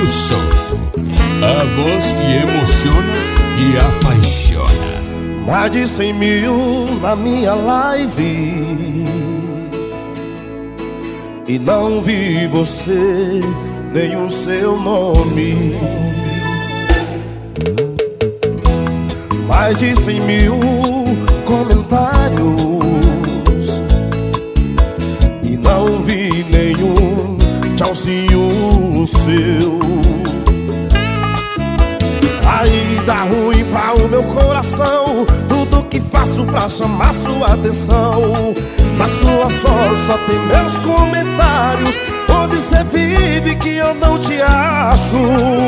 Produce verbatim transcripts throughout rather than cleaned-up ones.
Fábio Souto, a voz que emociona e apaixona. Mais de cem mil na minha live e não vi você, nem o seu nome. Mais de cem mil comentários e não vi nenhum tchauzinho seu. Aí dá ruim para o meu coração, tudo que faço pra chamar sua atenção. Nas suas fotos só tem meus comentários, onde cê vive que eu não te acho.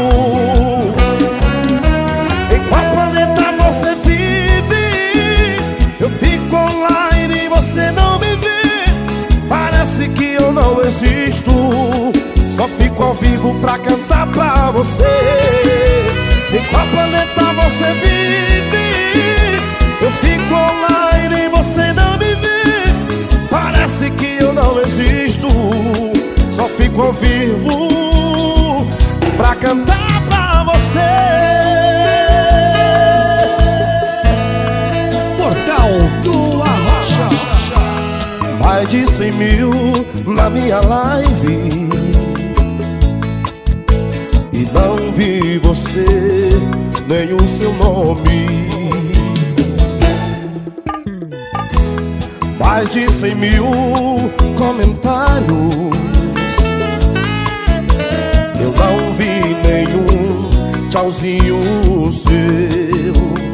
Em qual planeta você vive? Eu fico online e você não me vê. Parece que eu não existo, só fico ao vivo pra cantar pra você. Em qual planeta você vive? Eu fico online e você não me vê. Parece que eu não existo, só fico ao vivo pra cantar pra você. Portal do Arrocha. Mais de cem mil na minha live e não vi você, nem o seu nome. Mais de cem mil comentários, eu não vi nenhum tchauzinho seu.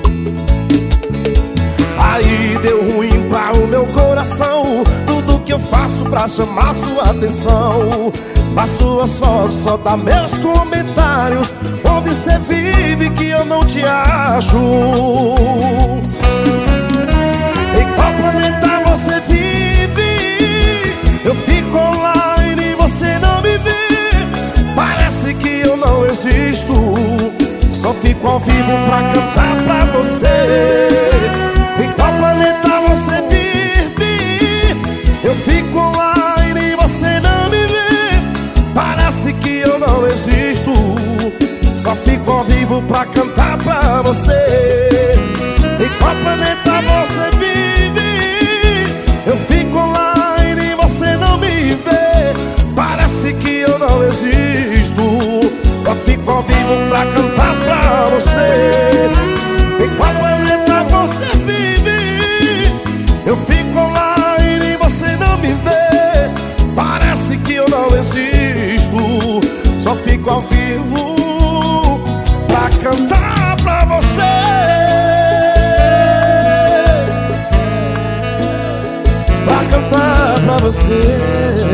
Aí deu ruim para o meu coração, tudo que eu faço pra chamar sua atenção. Nas suas fotos só dá meus comentários, onde cê vive que eu não te acho. Em qual planeta você vive? Eu fico online e você não me vê. Parece que eu não existo, só fico ao vivo pra cantar pra você. Em qual planeta você vive? Eu fico online e você não me vê. Parece que eu não existo, só fico ao vivo pra cantar pra você. Em qual planeta você vive? Eu fico online e você não me vê. Parece que eu não existo, só fico ao vivo pra cantar pra você. Em qual planeta você vive? Eu fico online e você não me vê. Parece que eu não existo, só fico ao vivo pra cantar pra você. Pra cantar pra você.